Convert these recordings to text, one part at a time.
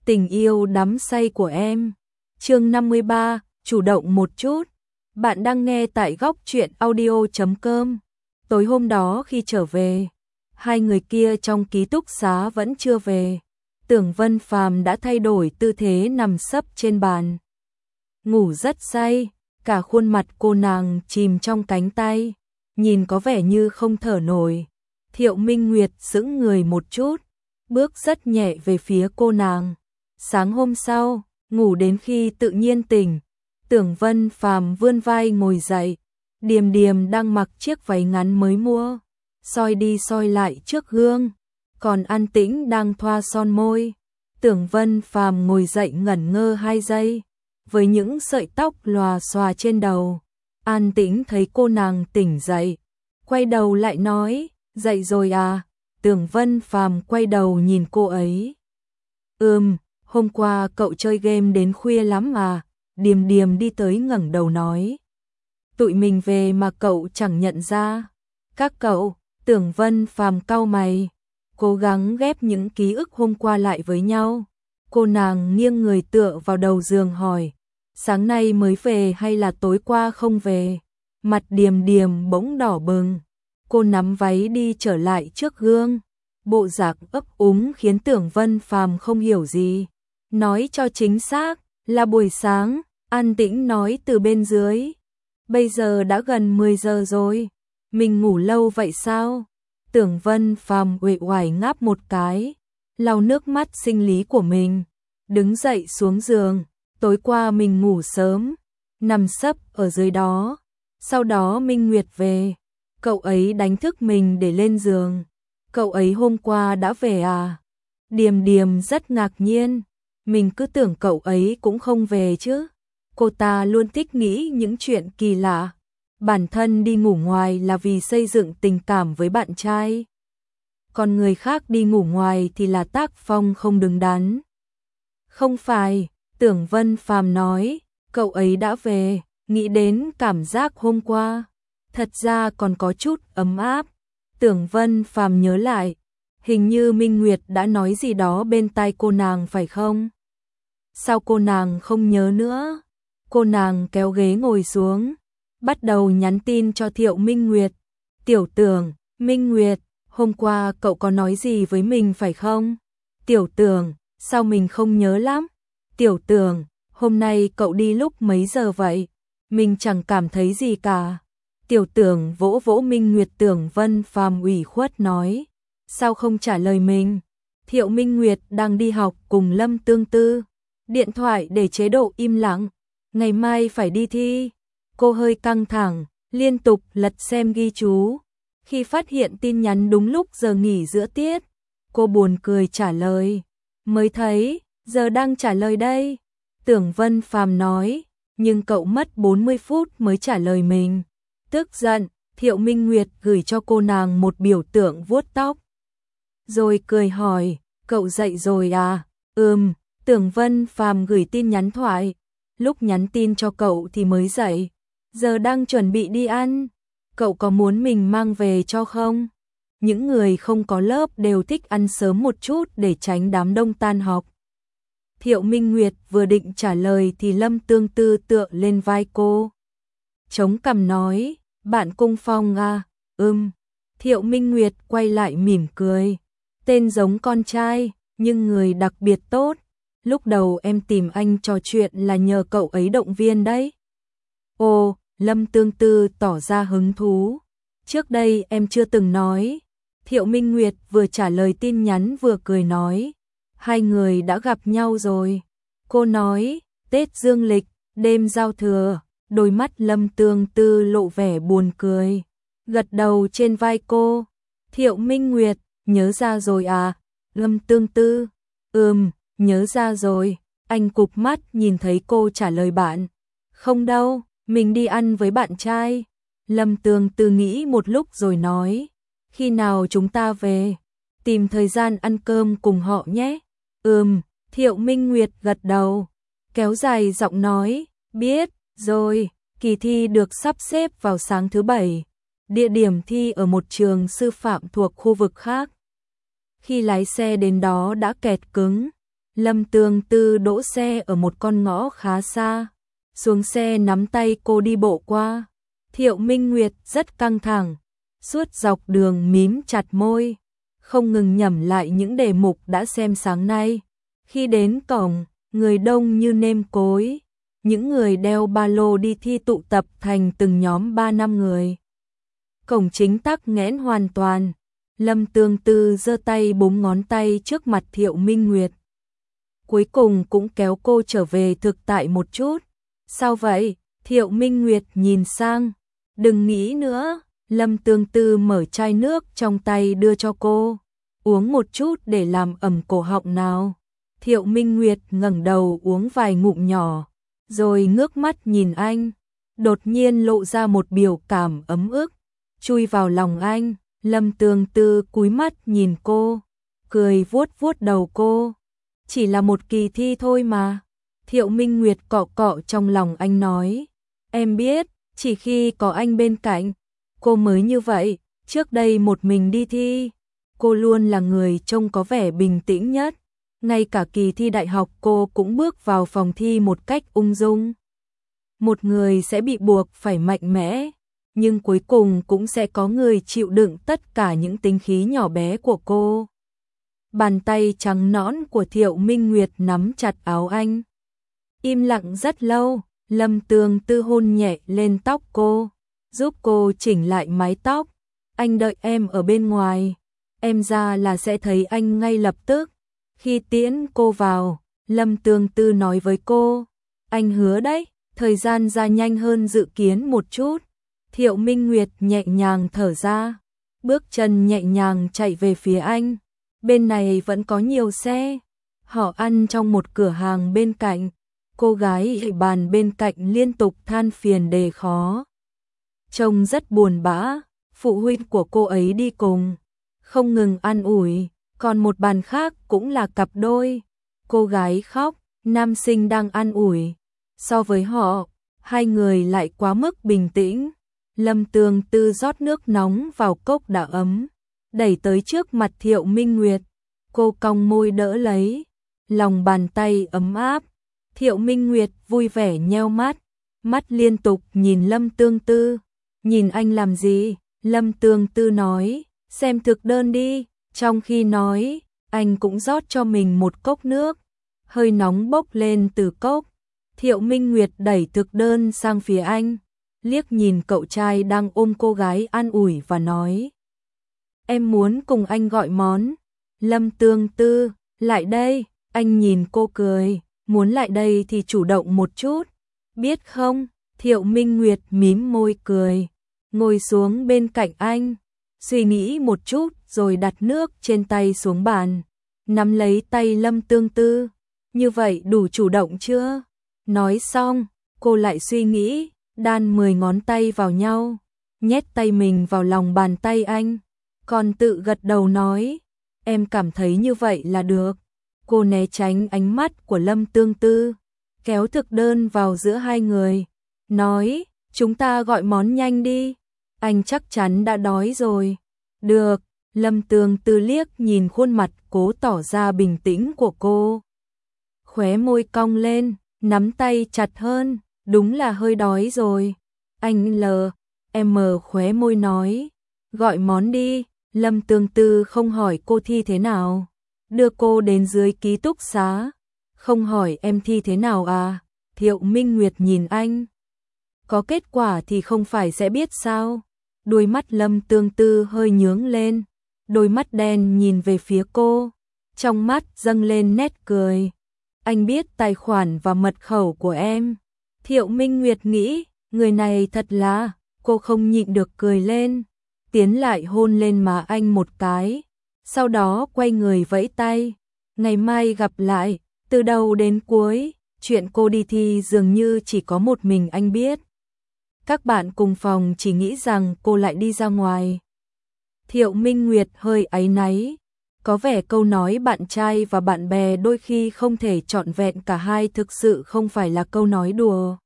Tình yêu đắm say của em. Chương 53, chủ động một chút. Bạn đang nghe tại góc truyện audio.com. Tối hôm đó khi trở về, hai người kia trong ký túc xá vẫn chưa về. Tưởng Vân Phàm đã thay đổi tư thế nằm sấp trên bàn. Ngủ rất say, cả khuôn mặt cô nàng chìm trong cánh tay, nhìn có vẻ như không thở nổi. Thiệu Minh Nguyệt sững người một chút, bước rất nhẹ về phía cô nàng. Sáng hôm sau, ngủ đến khi tự nhiên tỉnh, Tưởng Vân Phàm vươn vai ngồi dậy, Điềm Điềm đang mặc chiếc váy ngắn mới mua, soi đi soi lại trước gương, còn An Tĩnh đang thoa son môi. Tưởng Vân Phàm ngồi dậy ngẩn ngơ 2 giây, với những sợi tóc lòa xòa trên đầu. An Tĩnh thấy cô nàng tỉnh dậy, quay đầu lại nói, dậy rồi à? Tưởng Vân Phàm quay đầu nhìn cô ấy. Hôm qua cậu chơi game đến khuya lắm à? Điềm Điềm đi tới ngẩng đầu nói. Tụi mình về mà cậu chẳng nhận ra. Các cậu, Tưởng Vân Phàm cau mày, cố gắng ghép những ký ức hôm qua lại với nhau. Cô nàng nghiêng người tựa vào đầu giường hỏi, sáng nay mới về hay là tối qua không về? Mặt Điềm Điềm bỗng đỏ bừng, cô nắm váy đi trở lại trước gương. Bộ dạng ấp úng khiến Tưởng Vân Phàm không hiểu gì. Nói cho chính xác, là buổi sáng, An Tĩnh nói từ bên dưới. Bây giờ đã gần 10 giờ rồi, mình ngủ lâu vậy sao? Tưởng Vân Phàm uể oải ngáp một cái, lau nước mắt sinh lý của mình, đứng dậy xuống giường. Tối qua mình ngủ sớm, nằm sấp ở dưới đó. Sau đó Minh Nguyệt về, cậu ấy đánh thức mình để lên giường. Cậu ấy hôm qua đã về à? Điềm Điềm rất ngạc nhiên, mình cứ tưởng cậu ấy cũng không về chứ. Cô ta luôn thích nghĩ những chuyện kỳ lạ. Bản thân đi ngủ ngoài là vì xây dựng tình cảm với bạn trai, còn người khác đi ngủ ngoài thì là tác phong không đứng đắn. Không phải, Tưởng Vân Phàm nói, cậu ấy đã về, nghĩ đến cảm giác hôm qua, thật ra còn có chút ấm áp. Tưởng Vân Phàm nhớ lại, hình như Minh Nguyệt đã nói gì đó bên tai cô nàng phải không? Sao cô nàng không nhớ nữa? Cô nàng kéo ghế ngồi xuống, bắt đầu nhắn tin cho Thiệu Minh Nguyệt. Tiểu Tưởng, Minh Nguyệt, hôm qua cậu có nói gì với mình phải không? Tiểu Tưởng, sao mình không nhớ lắm? Tiểu Tưởng, hôm nay cậu đi lúc mấy giờ vậy? Mình chẳng cảm thấy gì cả. Tiểu Tưởng vỗ vỗ Minh Nguyệt. Tưởng Vân Phàm ủy khuất nói, sao không trả lời mình? Thiệu Minh Nguyệt đang đi học cùng Lâm Tương Tư, điện thoại để chế độ im lặng, ngày mai phải đi thi. Cô hơi căng thẳng, liên tục lật xem ghi chú. Khi phát hiện tin nhắn đúng lúc giờ nghỉ giữa tiết, cô buồn cười trả lời, mới thấy, giờ đang trả lời đây. Tưởng Vân Phàm nói, nhưng cậu mất 40 phút mới trả lời mình. Tức giận, Thiệu Minh Nguyệt gửi cho cô nàng một biểu tượng vuốt tóc, rồi cười hỏi, cậu dậy rồi à? Tưởng Vân Phàm gửi tin nhắn thoại, lúc nhắn tin cho cậu thì mới dậy, giờ đang chuẩn bị đi ăn. Cậu có muốn mình mang về cho không? Những người không có lớp đều thích ăn sớm một chút để tránh đám đông tan học. Thiệu Minh Nguyệt vừa định trả lời thì Lâm Tương Tư tựa lên vai cô, chống cằm nói, bạn Cung Phong à? Thiệu Minh Nguyệt quay lại mỉm cười, tên giống con trai, nhưng người đặc biệt tốt. Lúc đầu em tìm anh trò chuyện là nhờ cậu ấy động viên đấy. Ồ, Lâm Tương Tư tỏ ra hứng thú. Trước đây em chưa từng nói. Thiệu Minh Nguyệt vừa trả lời tin nhắn vừa cười nói, hai người đã gặp nhau rồi. Cô nói, Tết dương lịch, đêm giao thừa. Đôi mắt Lâm Tương Tư lộ vẻ buồn cười, gật đầu trên vai cô. Thiệu Minh Nguyệt, nhớ ra rồi à? Lâm Tương Tư, nhớ ra rồi. Anh cụp mắt nhìn thấy cô trả lời bạn. Không đâu, mình đi ăn với bạn trai. Lâm Tương Tư nghĩ một lúc rồi nói, khi nào chúng ta về? Tìm thời gian ăn cơm cùng họ nhé. Thiệu Minh Nguyệt gật đầu, kéo dài giọng nói, biết rồi. Kỳ thi được sắp xếp vào sáng thứ Bảy, địa điểm thi ở một trường sư phạm thuộc khu vực khác. Khi lái xe đến đó đã kẹt cứng, Lâm Tương Tư đỗ xe ở một con ngõ khá xa, xuống xe nắm tay cô đi bộ qua. Thiệu Minh Nguyệt rất căng thẳng, suốt dọc đường mím chặt môi, không ngừng nhẩm lại những đề mục đã xem sáng nay. Khi đến cổng, người đông như nêm cối, những người đeo ba lô đi thi tụ tập thành từng nhóm 3-5 người. Cổng chính tắc nghẽn hoàn toàn, Lâm Tương Tư giơ tay búng ngón tay trước mặt Thiệu Minh Nguyệt. Cuối cùng cũng kéo cô trở về thực tại một chút. Sao vậy? Thiệu Minh Nguyệt nhìn sang. Đừng nghĩ nữa. Lâm Tương Tư mở chai nước trong tay đưa cho cô. Uống một chút để làm ẩm cổ họng nào. Thiệu Minh Nguyệt ngẩng đầu uống vài ngụm nhỏ, rồi ngước mắt nhìn anh. Đột nhiên lộ ra một biểu cảm ấm ức, chui vào lòng anh. Lâm Tương Tư cúi mắt nhìn cô, cười vuốt vuốt đầu cô. Chỉ là một kỳ thi thôi mà. Thiệu Minh Nguyệt cọ cọ trong lòng anh nói. Em biết, chỉ khi có anh bên cạnh, cô mới như vậy. Trước đây một mình đi thi, cô luôn là người trông có vẻ bình tĩnh nhất. Ngay cả kỳ thi đại học cô cũng bước vào phòng thi một cách ung dung. Một người sẽ bị buộc phải mạnh mẽ, nhưng cuối cùng cũng sẽ có người chịu đựng tất cả những tính khí nhỏ bé của cô. Bàn tay trắng nõn của Thiệu Minh Nguyệt nắm chặt áo anh. Im lặng rất lâu, Lâm Tương Tư hôn nhẹ lên tóc cô, giúp cô chỉnh lại mái tóc. Anh đợi em ở bên ngoài, em ra là sẽ thấy anh ngay lập tức. Khi tiễn cô vào, Lâm Tương Tư nói với cô, anh hứa đấy, thời gian ra nhanh hơn dự kiến một chút. Thiệu Minh Nguyệt nhẹ nhàng thở ra, bước chân nhẹ nhàng chạy về phía anh. Bên này vẫn có nhiều xe. Họ ăn trong một cửa hàng bên cạnh. Cô gái bàn bên cạnh liên tục than phiền đề khó. Trông rất buồn bã. Phụ huynh của cô ấy đi cùng, không ngừng an ủi. Còn một bàn khác cũng là cặp đôi. Cô gái khóc, nam sinh đang an ủi. So với họ, hai người lại quá mức bình tĩnh. Lâm Tương Tư rót nước nóng vào cốc đã ấm, đẩy tới trước mặt Thiệu Minh Nguyệt. Cô cong môi đỡ lấy, lòng bàn tay ấm áp. Thiệu Minh Nguyệt vui vẻ nheo mắt, mắt liên tục nhìn Lâm Tương Tư. Nhìn anh làm gì? Lâm Tương Tư nói, xem thực đơn đi. Trong khi nói, anh cũng rót cho mình một cốc nước. Hơi nóng bốc lên từ cốc. Thiệu Minh Nguyệt đẩy thực đơn sang phía anh, liếc nhìn cậu trai đang ôm cô gái an ủi và nói. Em muốn cùng anh gọi món. Lâm Tương Tư, lại đây. Anh nhìn cô cười, muốn lại đây thì chủ động một chút, biết không? Thiệu Minh Nguyệt mím môi cười, ngồi xuống bên cạnh anh, suy nghĩ một chút rồi đặt nước trên tay xuống bàn, nắm lấy tay Lâm Tương Tư. Như vậy đủ chủ động chưa? Nói xong, cô lại suy nghĩ, đan 10 ngón tay vào nhau, nhét tay mình vào lòng bàn tay anh, còn tự gật đầu nói, em cảm thấy như vậy là được. Cô né tránh ánh mắt của Lâm Tương Tư, kéo thực đơn vào giữa hai người, nói, chúng ta gọi món nhanh đi, anh chắc chắn đã đói rồi. Được. Lâm Tương Tư liếc nhìn khuôn mặt cố tỏ ra bình tĩnh của cô, khóe môi cong lên, nắm tay chặt hơn, đúng là hơi đói rồi. Anh em khóe môi nói, gọi món đi. Lâm Tương Tư không hỏi cô thi thế nào, đưa cô đến dưới ký túc xá. Không hỏi em thi thế nào à? Thiệu Minh Nguyệt nhìn anh. Có kết quả thì không phải sẽ biết sao? Đôi mắt Lâm Tương Tư hơi nhướng lên, đôi mắt đen nhìn về phía cô, trong mắt dâng lên nét cười. Anh biết tài khoản và mật khẩu của em. Thiệu Minh Nguyệt nghĩ, người này thật là, cô không nhịn được cười lên, tiến lại hôn lên má anh một cái, sau đó quay người vẫy tay. Ngày mai gặp lại. Từ đầu đến cuối, chuyện cô đi thi dường như chỉ có một mình anh biết. Các bạn cùng phòng chỉ nghĩ rằng cô lại đi ra ngoài. Thiệu Minh Nguyệt hơi áy náy, có vẻ câu nói bạn trai và bạn bè đôi khi không thể trọn vẹn cả hai thực sự không phải là câu nói đùa.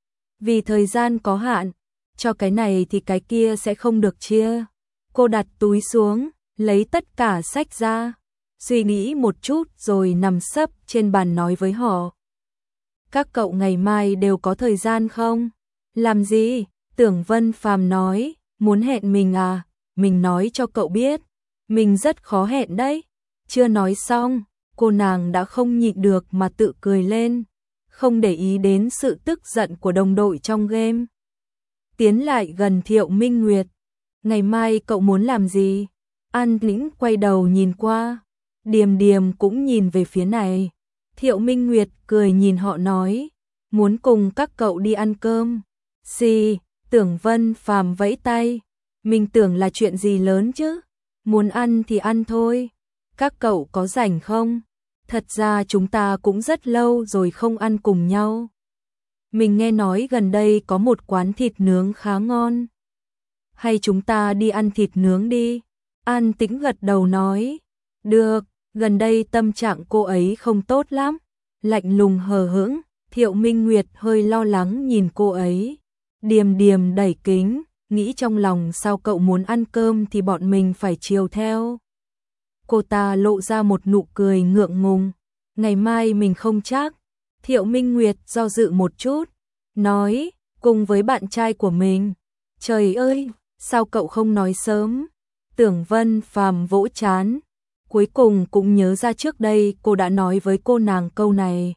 Vì thời gian có hạn, cho cái này thì cái kia sẽ không được chia. Cô đặt túi xuống, lấy tất cả sách ra, suy nghĩ một chút rồi nằm sấp trên bàn nói với họ. Các cậu ngày mai đều có thời gian không? Làm gì? Tưởng Vân Phàm nói, muốn hẹn mình à? Mình nói cho cậu biết, mình rất khó hẹn đấy. Chưa nói xong, cô nàng đã không nhịn được mà tự cười lên, không để ý đến sự tức giận của đồng đội trong game. Tiến lại gần Thiệu Minh Nguyệt. Ngày mai cậu muốn làm gì? An Tĩnh quay đầu nhìn qua. Điềm Điềm cũng nhìn về phía này. Thiệu Minh Nguyệt cười nhìn họ nói, muốn cùng các cậu đi ăn cơm. Xì, Tưởng Vân Phàm vẫy tay. Mình tưởng là chuyện gì lớn chứ. Muốn ăn thì ăn thôi. Các cậu có rảnh không? Thật ra chúng ta cũng rất lâu rồi không ăn cùng nhau. Mình nghe nói gần đây có một quán thịt nướng khá ngon. Hay chúng ta đi ăn thịt nướng đi? An Tĩnh gật đầu nói. Được, gần đây tâm trạng cô ấy không tốt lắm. Lạnh lùng hờ hững, Thiệu Minh Nguyệt hơi lo lắng nhìn cô ấy. Điềm Điềm đẩy kính, nghĩ trong lòng sao cậu muốn ăn cơm thì bọn mình phải chiều theo. Cô ta lộ ra một nụ cười ngượng ngùng. Ngày mai mình không chắc. Thiệu Minh Nguyệt do dự một chút, nói, cùng với bạn trai của mình. Trời ơi, sao cậu không nói sớm? Tưởng Vân Phàm vỗ trán, cuối cùng cũng nhớ ra trước đây cô đã nói với cô nàng câu này.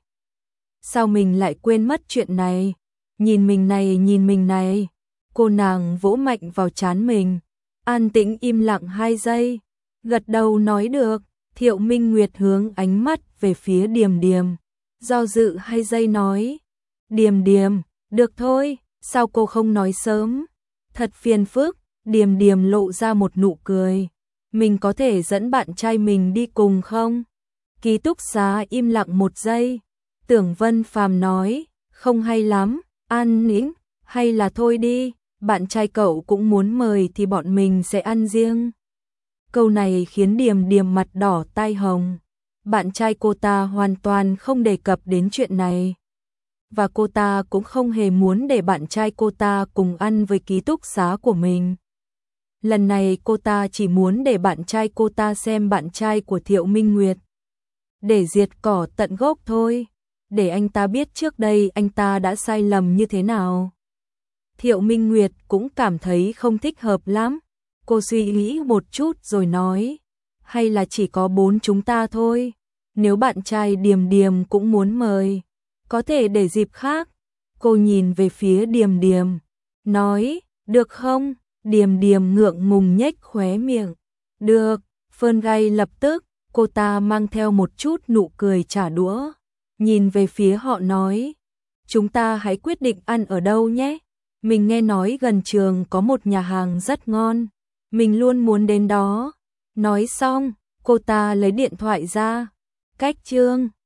Sao mình lại quên mất chuyện này? Nhìn mình này. Cô nàng vỗ mạnh vào trán mình. An Tĩnh im lặng 2 giây, gật đầu nói được. Thiệu Minh Nguyệt hướng ánh mắt về phía Điềm Điềm, do dự 2 giây nói, Điềm Điềm, được thôi, sao cô không nói sớm? Thật phiền phức. Điềm Điềm lộ ra một nụ cười. Mình có thể dẫn bạn trai mình đi cùng không? Ký túc xá im lặng 1 giây. Tưởng Vân Phàm nói, không hay lắm. An Tĩnh, hay là thôi đi, bạn trai cậu cũng muốn mời thì bọn mình sẽ ăn riêng. Câu này khiến Điềm Điềm mặt đỏ tai hồng. Bạn trai cô ta hoàn toàn không đề cập đến chuyện này. Và cô ta cũng không hề muốn để bạn trai cô ta cùng ăn với ký túc xá của mình. Lần này cô ta chỉ muốn để bạn trai cô ta xem bạn trai của Thiệu Minh Nguyệt. Để diệt cỏ tận gốc thôi. Để anh ta biết trước đây anh ta đã sai lầm như thế nào. Thiệu Minh Nguyệt cũng cảm thấy không thích hợp lắm. Cô suy nghĩ một chút rồi nói, hay là chỉ có 4 chúng ta thôi. Nếu bạn trai Điềm Điềm cũng muốn mời, có thể để dịp khác. Cô nhìn về phía Điềm Điềm, nói, được không? Điềm Điềm ngượng ngùng nhếch khóe miệng. Được. Phơn Gai lập tức, cô ta mang theo một chút nụ cười trả đũa, nhìn về phía họ nói, chúng ta hãy quyết định ăn ở đâu nhé. Mình nghe nói gần trường có một nhà hàng rất ngon, mình luôn muốn đến đó. Nói xong, cô ta lấy điện thoại ra. Cách chương